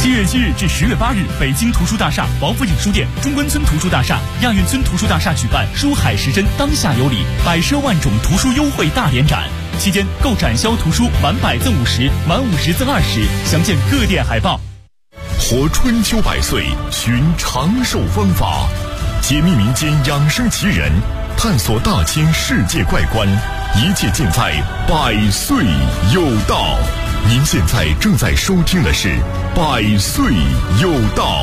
7月7日至10月8日，北京图书大厦、王府井书店、中关村图书大厦、亚运村图书大厦举办书海时针当下有礼，百奢万种图书优惠大联展。期间购展销图书满100赠50，满50赠20，详见各店海报。 活春秋百岁，寻长寿方法，解密民间养生奇人，探索大千世界怪观，一切尽在百岁有道。您现在正在收听的是百岁有道。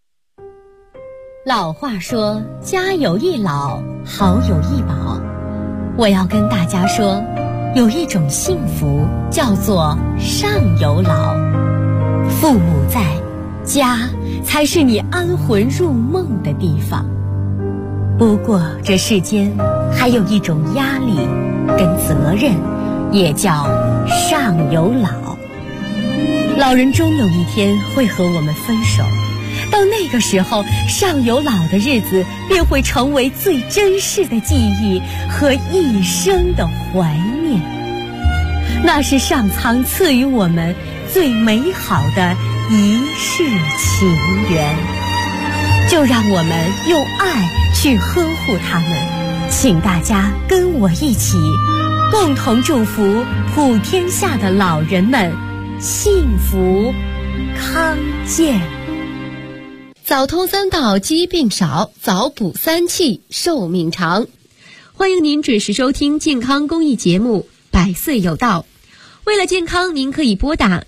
老话说，家有一老，好有一宝。我要跟大家说，有一种幸福叫做上有老。父母在，家才是你安魂入梦的地方。不过这世间还有一种压力跟责任，也叫上有老。老人终有一天会和我们分手，到那个时候，上有老的日子便会成为最珍视的记忆和一生的怀念。那是上苍赐予我们最美好的一世情缘，就让我们用爱去呵护他们。请大家跟我一起，共同祝福普天下的老人们幸福康健。 早通3到，疾病少；早补3气，寿命长。欢迎您准时收听健康公益节目《百岁有道》。为了健康，您可以拨打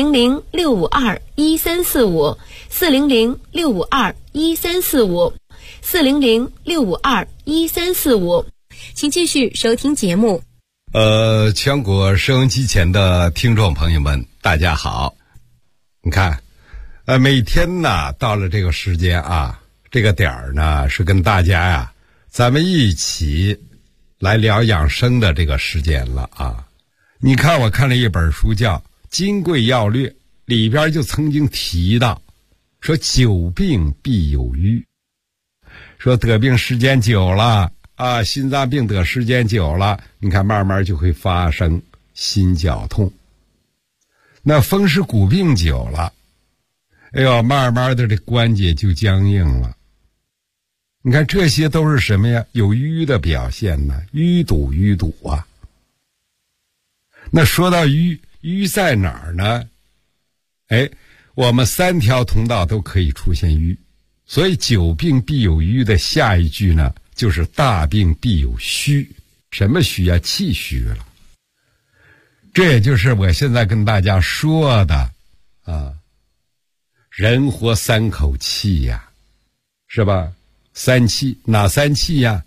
400-652-1345、400-652-1345、400-652-1345。请继续收听节目。 全国收音机前的听众朋友们，大家好。你看，每天呢，到了这个时间啊，这个点儿呢，是跟大家呀，咱们一起来聊养生的这个时间了啊。你看，我看了一本书叫《金匮要略》，里边就曾经提到，说久病必有余，说得病时间久了啊，心脏病得时间久了，你看慢慢就会发生心绞痛。那风湿骨病久了，哎呦，慢慢的这关节就僵硬了。你看这些都是什么呀？有瘀的表现呢，淤堵啊。那说到瘀在哪儿呢？哎，我们3条通道都可以出现瘀，所以久病必有瘀的下一句呢，就是大病必有虚。什么虚啊？气虚了。这也就是我现在跟大家说的啊，人活3口气呀，是吧？3气，哪3气呀？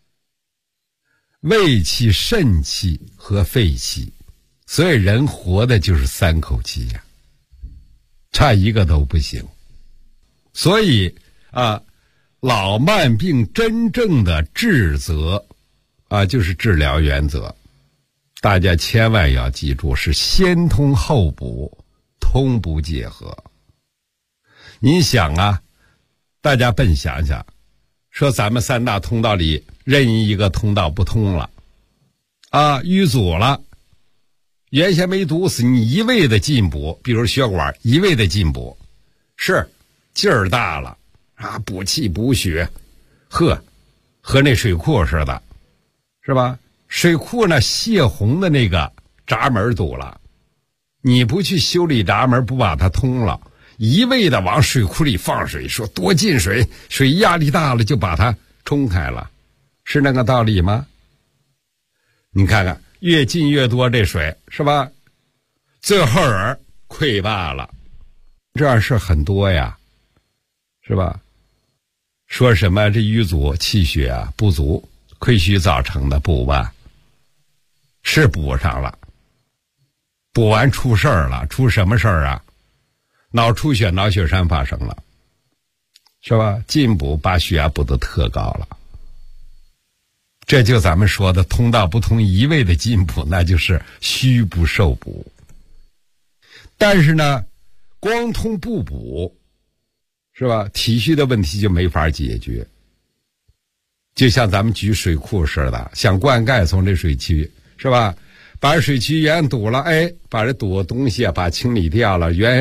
胃气、肾气和肺气。所以人活的就是3口气呀，差一个都不行。所以啊，老慢病真正的治则啊，就是治疗原则，大家千万要记住，是先通后补，通补结合。你想啊，大家笨想想，说咱们3大通道里任意一个通道不通了啊，淤阻了，原先没堵死，你一味的进补，比如血管一味的进补，是劲儿大了啊，补气补血，和那水库似的，是吧？水库呢，泄洪的那个闸门堵了，你不去修理闸门，不把它通了，一味的往水库里放水，说多进水，水压力大了就把它冲开了，是那个道理吗？你看看，越进越多这水，是吧？最后溃坝了，这样事很多呀，是吧？说什么这瘀阻气血啊不足，亏虚造成的，补吧，是补上了，补完出事儿了，出什么事儿啊？脑出血、脑血栓发生了，是吧？进补把血压补得特高了。这就咱们说的通道不通，一味的进补，那就是虚不受补。但是呢，光通不补，是吧？体虚的问题就没法解决。就像咱们举水库似的，想灌溉从这水渠，是吧？把水渠源堵了，哎，把这堵的东西啊，把清理掉了，源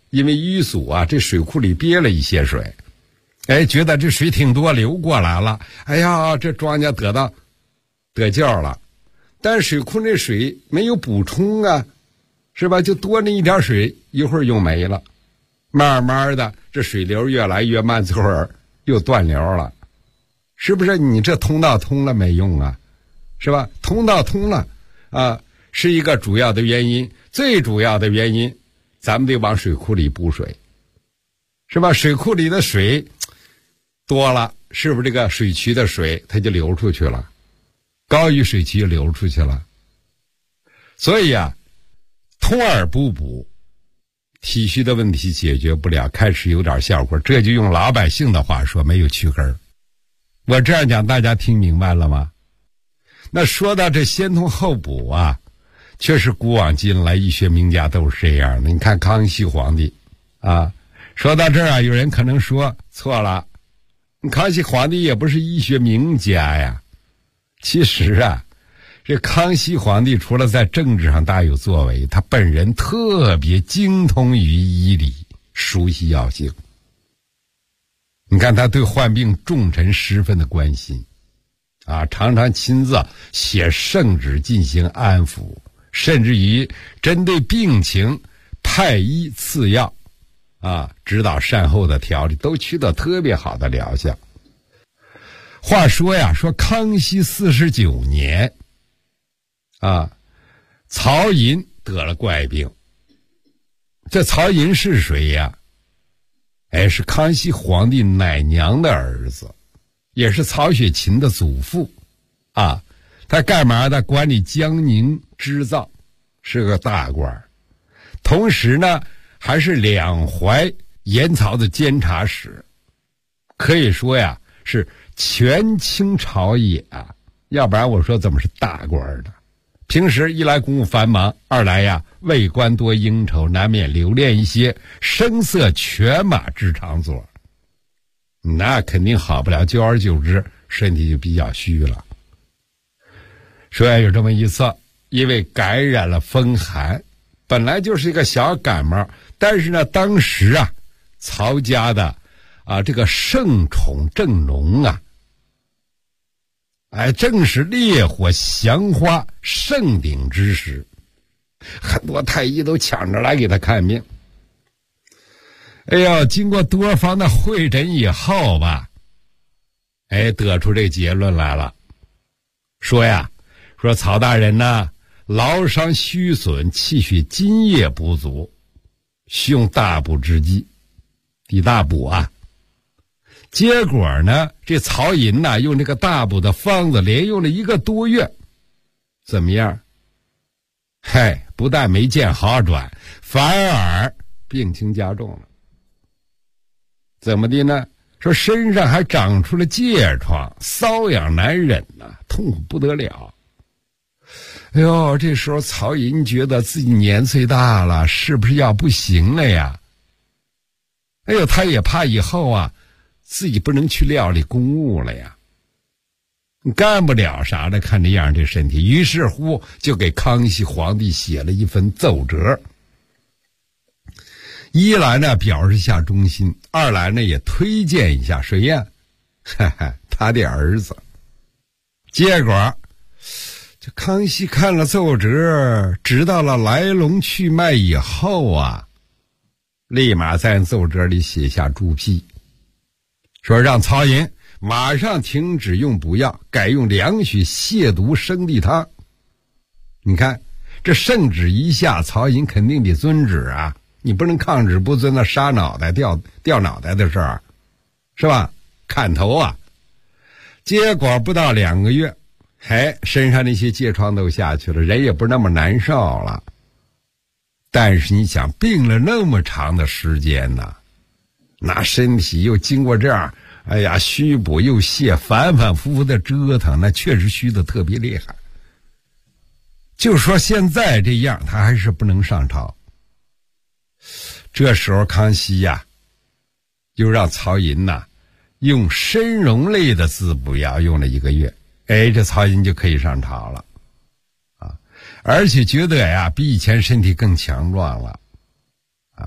因为淤阻啊，这水库里憋了一些水，觉得这水挺多流过来了，这庄稼得劲了。但水库那水没有补充啊，是吧？就多那一点水，一会儿又没了，慢慢的这水流越来越慢，最后又断流了，是不是？你这通道通了没用啊，是吧？通道通了啊，是一个主要的原因，最主要的原因，咱们得往水库里补水，是吧？水库里的水多了，是不是这个水渠的水它就流出去了？高于水渠流出去了。所以啊，通而不补，体恤的问题解决不了，开始有点效果，这就用老百姓的话说，没有去根。我这样讲大家听明白了吗？那说到这先通后补啊，确实古往今来医学名家都是这样的。你看康熙皇帝啊，说到这儿啊，有人可能说错了，康熙皇帝也不是医学名家呀。其实啊，这康熙皇帝除了在政治上大有作为，他本人特别精通于医理，熟悉药性。你看他对患病重臣十分的关心啊，常常亲自写圣旨进行安抚，甚至于针对病情派医赐药啊，指导善后的调理，都取得特别好的疗效。话说呀，说康熙49年啊，曹寅得了怪病。这曹寅是谁呀？是康熙皇帝奶娘的儿子，也是曹雪芹的祖父啊。他干嘛的？管理江宁织造，是个大官，同时呢还是两淮盐曹的监察使，可以说呀是权倾朝野啊，要不然我说怎么是大官呢？平时一来公务繁忙，二来呀为官多应酬，难免留恋一些声色犬马之场所，那肯定好不了，久而久之身体就比较虚了。说呀有这么一次，因为感染了风寒，本来就是一个小感冒，但是呢当时啊曹家的这个圣宠正浓啊，正是烈火降花盛鼎之时，很多太医都抢着来给他看病。经过多方的会诊以后吧，得出这个结论来了，说曹大人呢劳伤虚损，气血津液不足，需用大补之剂，地大补啊。结果呢，这曹寅呢用这个大补的方子连用了1个多月，怎么样？不但没见好转，反而病情加重了。怎么的呢？说身上还长出了疥疮，瘙痒难忍啊，痛苦不得了。这时候曹寅觉得自己年岁大了，是不是要不行了呀？他也怕以后啊自己不能去料理公务了呀，干不了啥的，看这样这身体，于是乎就给康熙皇帝写了一份奏折。一来呢表示一下忠心，二来呢也推荐一下谁呀？他的儿子。结果这康熙看了奏折，知道了来龙去脉以后啊，立马在奏折里写下注批，说让曹寅马上停止用补药，改用凉血泻毒生地汤。你看这圣旨一下，曹寅肯定得遵旨啊，你不能抗旨不遵，那杀脑袋掉脑袋的事儿，是吧？砍头啊。结果不到2个月，身上那些疥疮都下去了，人也不是那么难受了。但是你想，病了那么长的时间呢，那身体又经过这样虚补又泻，反反复复的折腾，那确实虚的特别厉害。就说现在这样，他还是不能上朝。这时候康熙呀又让曹寅用参茸类的滋补药用了1个月，这曹寅就可以上朝了而且觉得比以前身体更强壮了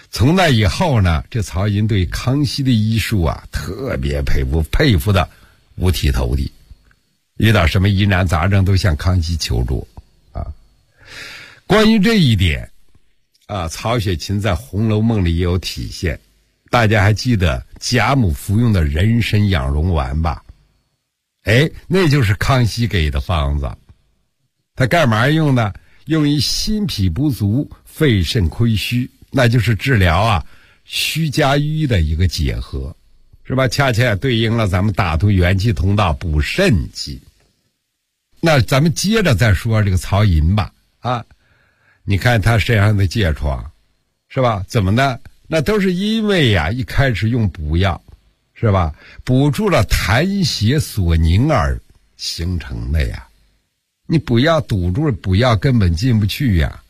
从那以后呢，这曹寅对康熙的医术啊特别佩服的五体投地，遇到什么疑难杂症都向康熙求助啊。关于这一点啊，曹雪芹在《红楼梦》里也有体现。大家还记得贾母服用的人参养荣丸吧？那就是康熙给的方子。他干嘛用呢？用于心脾不足、肺肾亏虚，那就是治疗啊虚加瘀的一个结合，是吧？恰恰对应了咱们打通元气通道、补肾气。那咱们接着再说这个曹寅吧。你看他身上的疥疮，是吧？怎么呢？那都是因为呀，一开始用补药，是吧？补住了痰血所凝而形成的呀。你补药堵住了，补药根本进不去呀。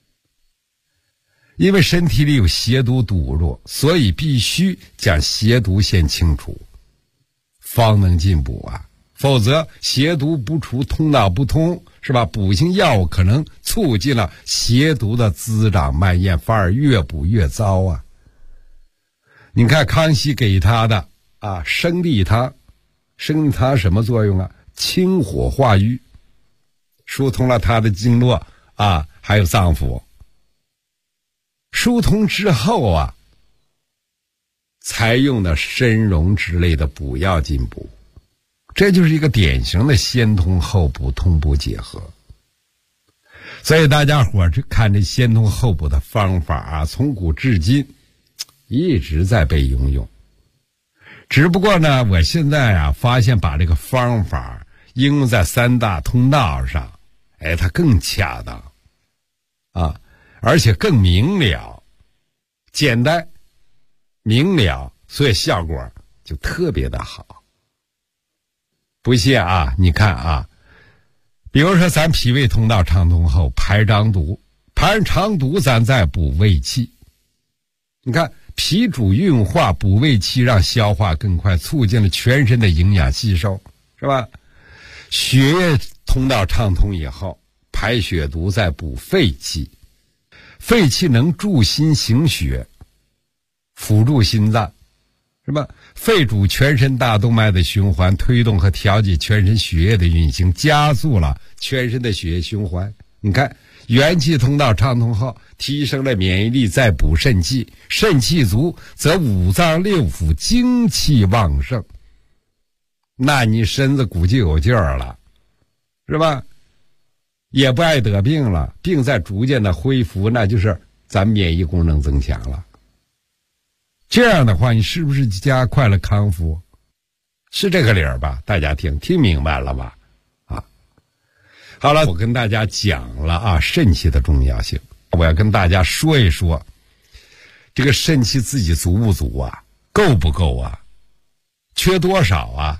因为身体里有邪毒堵住，所以必须将邪毒先清除，方能进补啊。否则邪毒不除，通道不通，是吧？补性药物可能促进了邪毒的滋长蔓延，反而越补越糟啊。你看康熙给他的生地汤，生地汤什么作用啊？清火化瘀，疏通了他的经络还有脏腑。疏通之后啊，才用的参茸之类的补药进补。这就是一个典型的先通后补、通补结合。所以大家伙看这先通后补的方法从古至今一直在被应用。只不过呢，我现在发现把这个方法应用在三大通道上，它更恰当而且更明了、简单明了，所以效果就特别的好。不信你看比如说咱脾胃通道畅通后排肠毒，排完肠毒咱再补胃气。你看脾主运化，补胃气让消化更快，促进了全身的营养吸收，是吧？血液通道畅通以后，排血毒再补肺气，肺气能助心行血，辅助心脏，是吧？肺主全身大动脉的循环，推动和调节全身血液的运行，加速了全身的血液循环。你看元气通道畅通后，提升了免疫力，再补肾气，肾气足则五脏六腑精气旺盛，那你身子骨就有劲儿了，是吧？也不爱得病了，病在逐渐的恢复，那就是咱免疫功能增强了。这样的话，你是不是加快了康复？是这个理儿吧？大家听明白了吧？好了，我跟大家讲了肾气的重要性，我要跟大家说一说这个肾气自己足不足够不够缺多少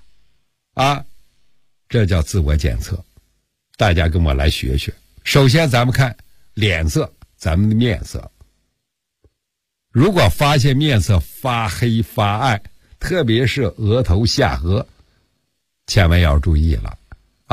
这叫自我检测。大家跟我来学学。首先咱们看脸色，咱们的面色。如果发现面色发黑发暗，特别是额头下颌，千万要注意了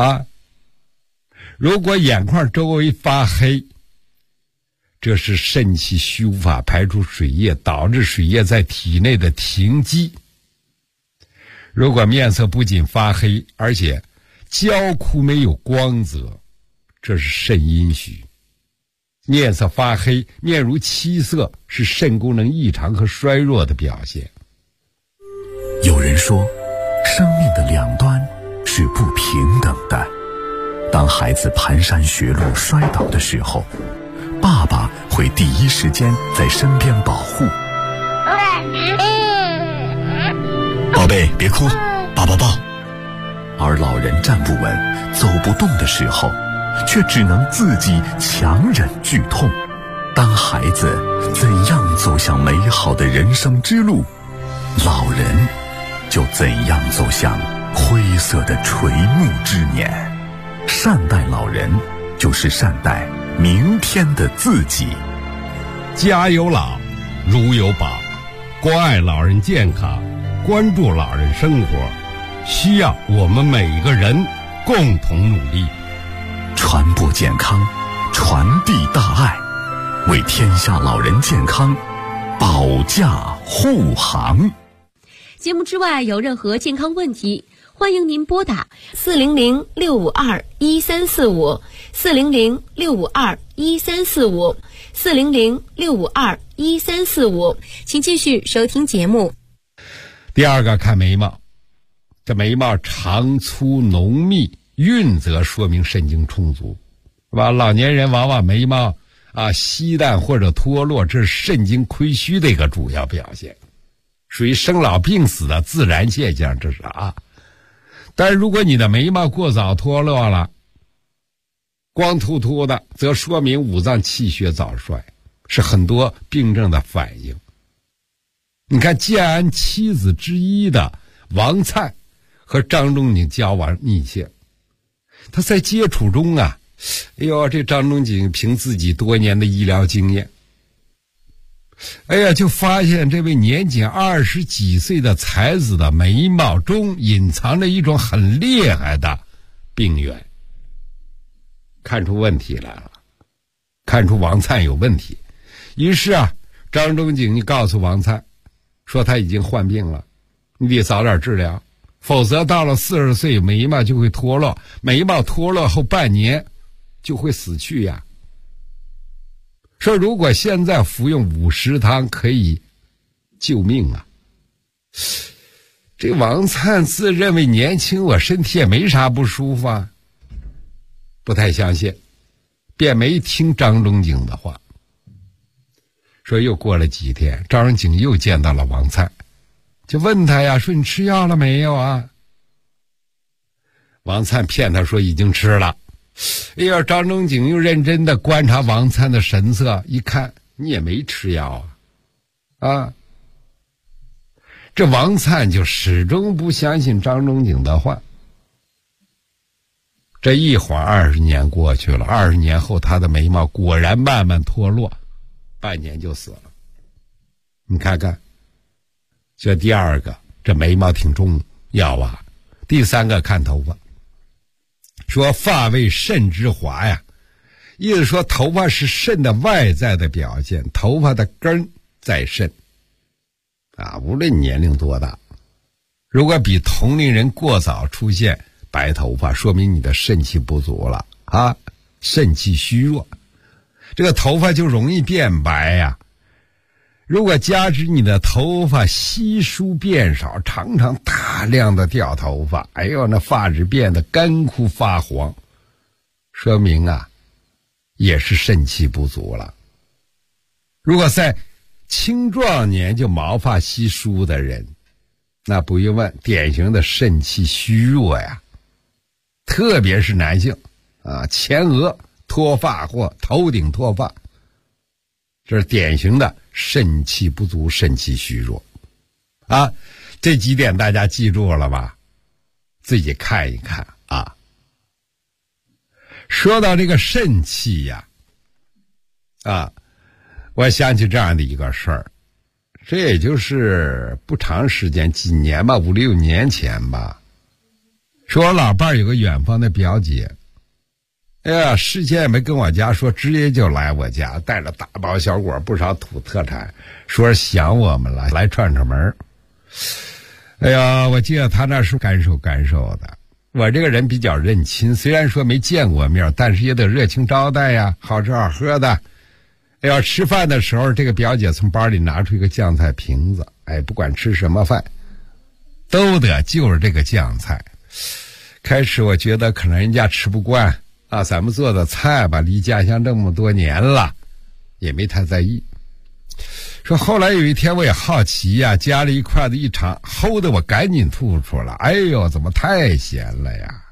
如果眼眶周围发黑，这是肾气虚无法排出水液，导致水液在体内的停积。如果面色不仅发黑，而且焦枯没有光泽，这是肾阴虚。面色发黑，面如漆色，是肾功能异常和衰弱的表现。 有人说，生命的两端是不平等的。当孩子蹒跚学路摔倒的时候，爸爸会第一时间在身边保护。宝贝，别哭，爸爸抱。而老人站不稳、走不动的时候，却只能自己强忍剧痛。当孩子怎样走向美好的人生之路，老人就怎样走向灰色的垂暮之年。善待老人，就是善待明天的自己。 家有老，如有宝。关爱老人健康，关注老人生活，需要我们每个人共同努力。 传播健康，传递大爱，为天下老人健康保驾护航。 节目之外有任何健康问题，欢迎您拨打400-652-1345 400-652-1345 400-652-1345，请继续收听节目。 第二个看眉毛，这眉毛长粗浓密匀则说明肾精充足，是吧？老年人往往眉毛稀淡或者脱落，这是肾精亏虚的一个主要表现，属于生老病死的自然现象，这是但是如果你的眉毛过早脱落了，光秃秃的，则说明五脏气血早衰，是很多病症的反应。你看建安妻子之一的王粲和张仲景交往密切，他在接触中这张仲景凭自己多年的医疗经验，就发现这位年仅20几岁的才子的眉毛中隐藏着一种很厉害的病源，看出问题来了，看出王粲有问题。于是张仲景你告诉王粲说他已经患病了，你得早点治疗，否则到了40岁眉毛就会脱落，眉毛脱落后半年就会死去呀。说如果现在服用五石汤可以救命这王粲自认为年轻，我身体也没啥不舒服不太相信，便没听张仲景的话。说又过了几天，张仲景又见到了王粲，就问他说你吃药了没有王粲骗他说已经吃了。张仲景又认真的观察王粲的神色，一看你也没吃药这王粲就始终不相信张仲景的话。这一晃20年过去了，20年后他的眉毛果然慢慢脱落，半年就死了。你看看，这第二个，这眉毛挺重要第三个看头发，说发为肾之华意思说头发是肾的外在的表现，头发的根在肾无论年龄多大，如果比同龄人过早出现白头发，说明你的肾气不足了肾气虚弱，这个头发就容易变白如果加之你的头发稀疏变少，常常大量的掉头发，那发质变得干枯发黄，说明也是肾气不足了。如果在青壮年就毛发稀疏的人，那不用问，典型的肾气虚弱特别是男性前额脱发或头顶脱发，这是典型的肾气不足，肾气虚弱这几点大家记住了吧？自己看一看说到这个肾气我想起这样的一个事儿，这也就是不长时间，几年吧，5、6年前吧。说我老伴有个远方的表姐，事先也没跟我家说，直接就来我家，带着大包小裹不少土特产，说想我们了，来串串门。我记得他那是干瘦的。我这个人比较认亲，虽然说没见过面，但是也得热情招待好吃好喝的。吃饭的时候，这个表姐从包里拿出一个酱菜瓶子，不管吃什么饭都得就着这个酱菜。开始我觉得可能人家吃不惯咱们做的菜吧，离家乡这么多年了，也没太在意。说后来有一天我也好奇夹了一筷子一尝，齁的我赶紧吐出来，怎么太咸了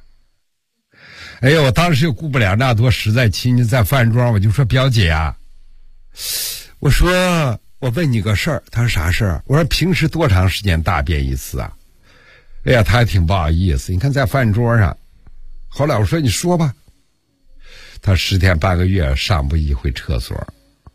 我当时又顾不了那多，实在亲戚在饭桌，我就说表姐我说我问你个事儿。他说啥事儿？我说平时多长时间大便一次他还挺不好意思，你看在饭桌上。后来我说你说吧。他10天半个月上不一回厕所，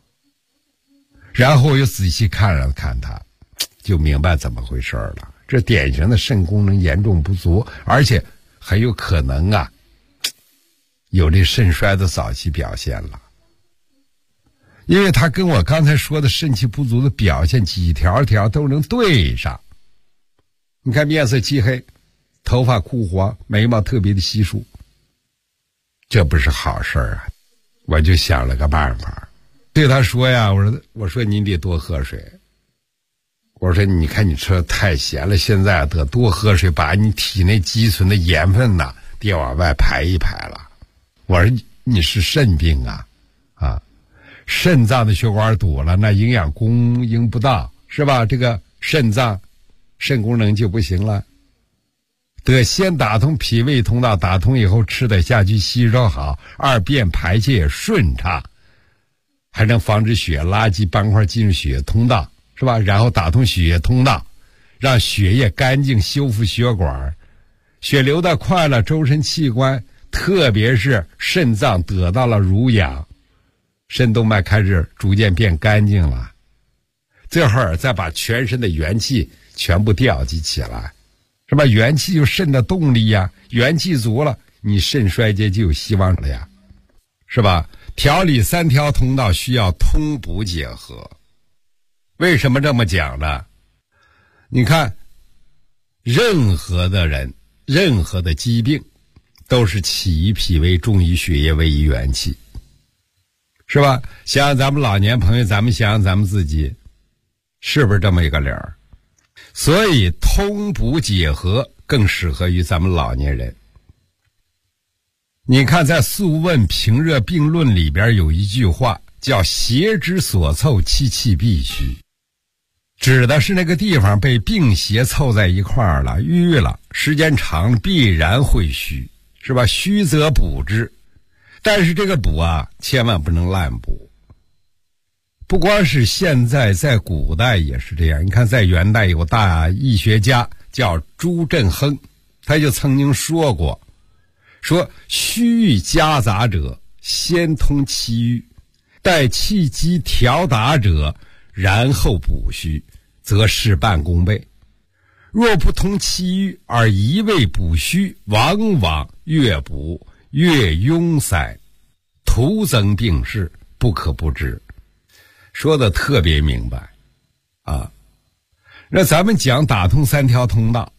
然后我又仔细看了看他，就明白怎么回事了。这典型的肾功能严重不足，而且很有可能有这肾衰的早期表现了。 因为它跟我刚才说的肾气不足的表现几条条都能对上。你看面色漆黑，头发枯黄，眉毛特别的稀疏，这不是好事啊。我就想了个办法，对他说呀，我说您得多喝水。我说你看你吃的太咸了，现在得多喝水，把你体内积存的盐分呐得往外排一排了。我说你是肾病啊，肾脏的血管堵了，那营养供应不到，是吧？这个肾功能就不行了。得先打通脾胃通道，打通以后吃得下去，吸收好，二便排泄也顺畅，还能防止血垃圾斑块进入血液通道，是吧？然后打通血液通道，让血液干净，修复血管，血流得快了，周身器官特别是肾脏得到了濡养，肾动脉开始逐渐变干净了，这会儿再把全身的元气全部调集起来，是吧？元气就肾的动力呀，元气足了，你肾衰竭就有希望了呀，是吧？调理三条通道需要通补结合。为什么这么讲呢？你看，任何的人，任何的疾病都是起于脾胃，重于血液，位于元气，是吧？想想咱们老年朋友，咱们想想咱们自己，是不是这么一个理儿？所以通补结合更适合于咱们老年人。你看在《素问·平热病论》里边有一句话叫邪之所凑，气气必虚，指的是那个地方被病邪凑在一块儿了，瘀了，时间长必然会虚，是吧？虚则补之，但是这个补啊千万不能滥补。不光是现在，在古代也是这样。你看在元代有大医学家叫朱振亨，他就曾经说过，说虚郁夹杂者先通气郁，待气机调达者然后补虚，则事半功倍。若不通气郁而一味补虚，往往越补越壅塞，徒增病势，不可不知。说的特别明白啊。那咱们讲打通三条通道，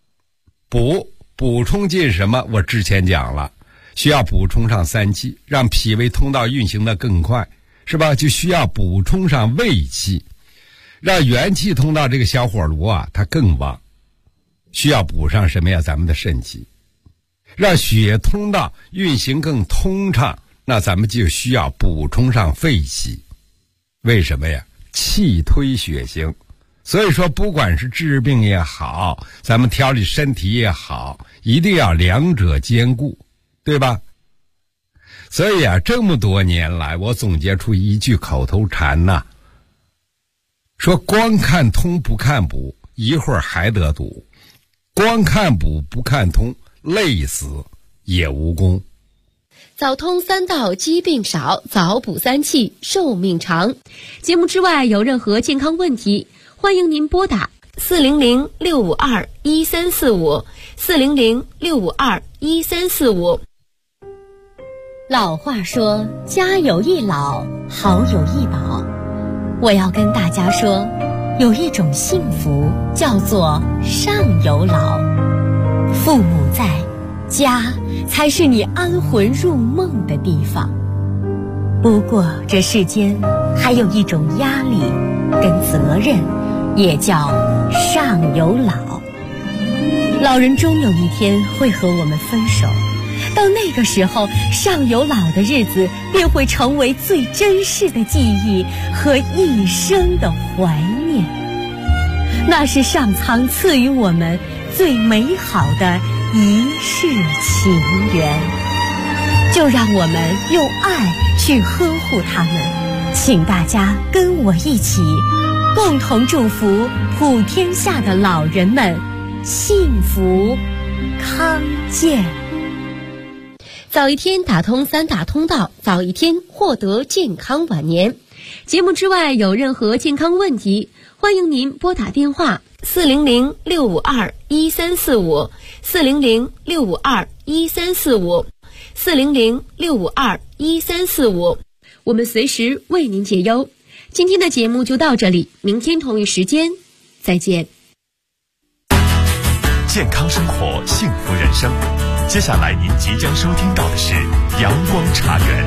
补充进什么？我之前讲了，需要补充上三气，让脾胃通道运行的更快，是吧？就需要补充上胃气，让元气通道这个小火炉啊它更旺，需要补上什么呀？咱们的肾气。让血液通道运行更通畅，那咱们就需要补充上肺气。为什么呀？气推血行。所以说不管是治病也好，咱们调理身体也好，一定要两者兼顾，对吧？所以啊，这么多年来我总结出一句口头禅呐，说光看通不看补，一会儿还得堵；光看补不看通，累死也无功。 早通三道疾病少，早补三气寿命长。节目之外有任何健康问题，欢迎您拨打400-652-1345 400-652-1345。 老话说，家有一老，好有一宝。我要跟大家说，有一种幸福叫做上有老。父母在，家才是你安魂入梦的地方。不过这世间还有一种压力跟责任，也叫上有老。老人终有一天会和我们分手，到那个时候，上有老的日子便会成为最珍视的记忆和一生的怀念。那是上苍赐予我们最美好的一世情缘，就让我们用爱去呵护他们。请大家跟我一起，共同祝福普天下的老人们幸福康健。 早一天打通三大通道，早一天获得健康晚年。节目之外有任何健康问题，欢迎您拨打电话400-652-1345 400-652-1345 400-652-1345， 我们随时为您解忧。今天的节目就到这里，明天同一时间再见。 健康生活，幸福人生。接下来您即将收听到的是阳光茶园。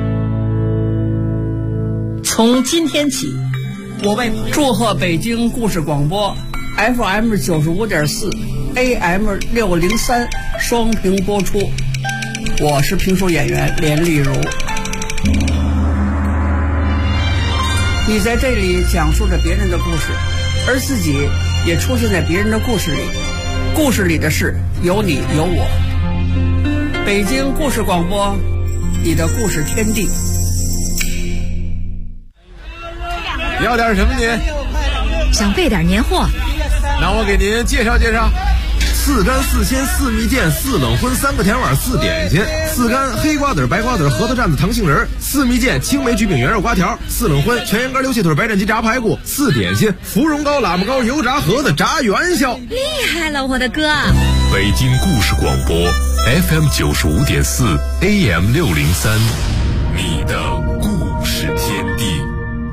从今天起，我为祝贺北京故事广播 FM 95.4 AM 603双屏播出。我是评书演员连丽如。你在这里讲述着别人的故事，而自己也出现在别人的故事里。故事里的事有你有我。北京故事广播，你的故事天地。 要点什么您？ 想备点年货。 那我给您介绍介绍。 4干4鲜4蜜饯4冷荤3个甜碗4点心，4干黑瓜子白瓜子核桃蘸子糖杏仁，4蜜饯青梅焗饼圆肉瓜条，4冷荤全羊肝溜蟹腿白斩鸡炸排骨，4点心芙蓉糕喇嘛糕油炸盒子炸元宵。 厉害了，我的哥！ 北京故事广播 FM 95.4 AM 603，你的故事天地。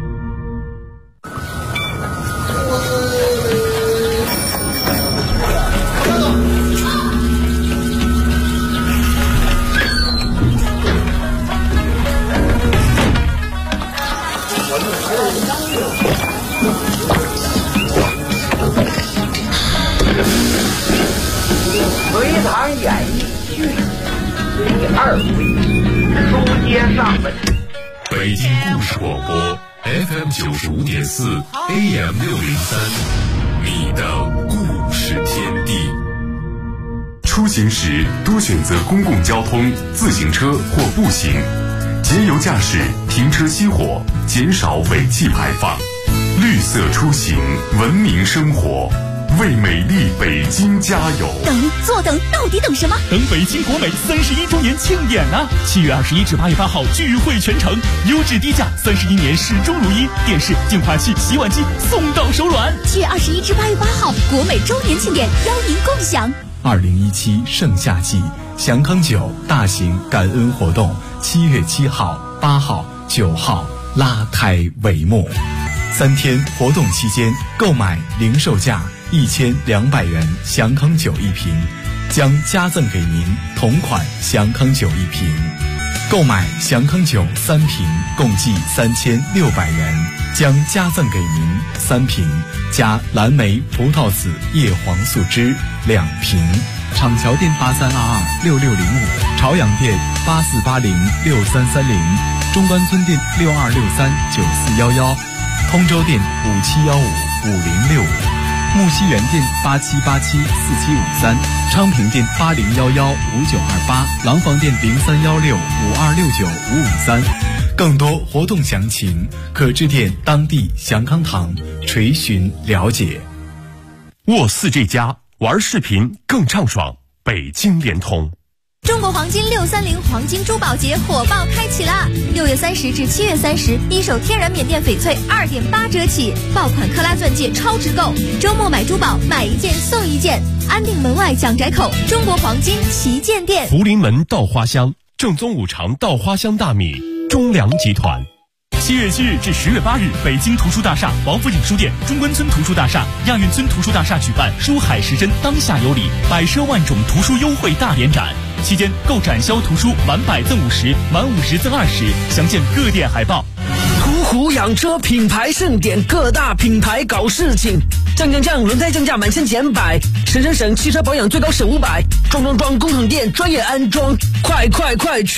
隋唐演义剧第2回书接上文。 北京故事广播 FM 95.4 AM 603，你的故事天地。出行时多选择公共交通、自行车或步行，节油驾驶，停车熄火，减少尾气排放。绿色出行，文明生活，为美丽北京加油！ 坐等，到底等什么？ 等北京国美31周年庆典啊！7月21至8月8号聚会全城，优质低价，31年始终如一，电视、净化器、洗碗机送到手软。 7月21至8月8号，国美周年庆典邀您共享。 2017盛夏季祥康酒大型感恩活动，7月7号、8号、9号拉开帷幕。3天活动期间，购买零售价1200元祥康酒1瓶，将加赠给您同款祥康酒1瓶。购买祥康酒3瓶，共计3600元，将加赠给您3瓶加蓝莓葡萄籽叶黄素汁2瓶。厂桥店83226605，朝阳店84806330，中关村店62639411，通州店57155065，木樨园店87874753，昌平店80115928，廊坊店031652695553。更多活动详情可致电当地祥康堂垂询了解。 沃4G+玩视频更畅爽，北京联通。 中国黄金630黄金珠宝节火爆开启啦！6月30至7月30，一手天然缅甸翡翠2.8折起，爆款克拉钻戒超值购，周末买珠宝买1件送1件，安定门外蒋宅口中国黄金旗舰店。 福临门稻花香，正宗五常稻花香大米，中粮集团。 7月7日至10月8日，北京图书大厦、王府井书店、中关村图书大厦、亚运村图书大厦举办书海时针当下有礼，百奢万种图书优惠大联展。期间购展销图书满100赠50，满50赠20，详见各店海报。 途虎养车品牌盛典，各大品牌搞事情，降，轮胎降价满1000减100，省，汽车保养最高省500，装，工厂店专业安装，快去！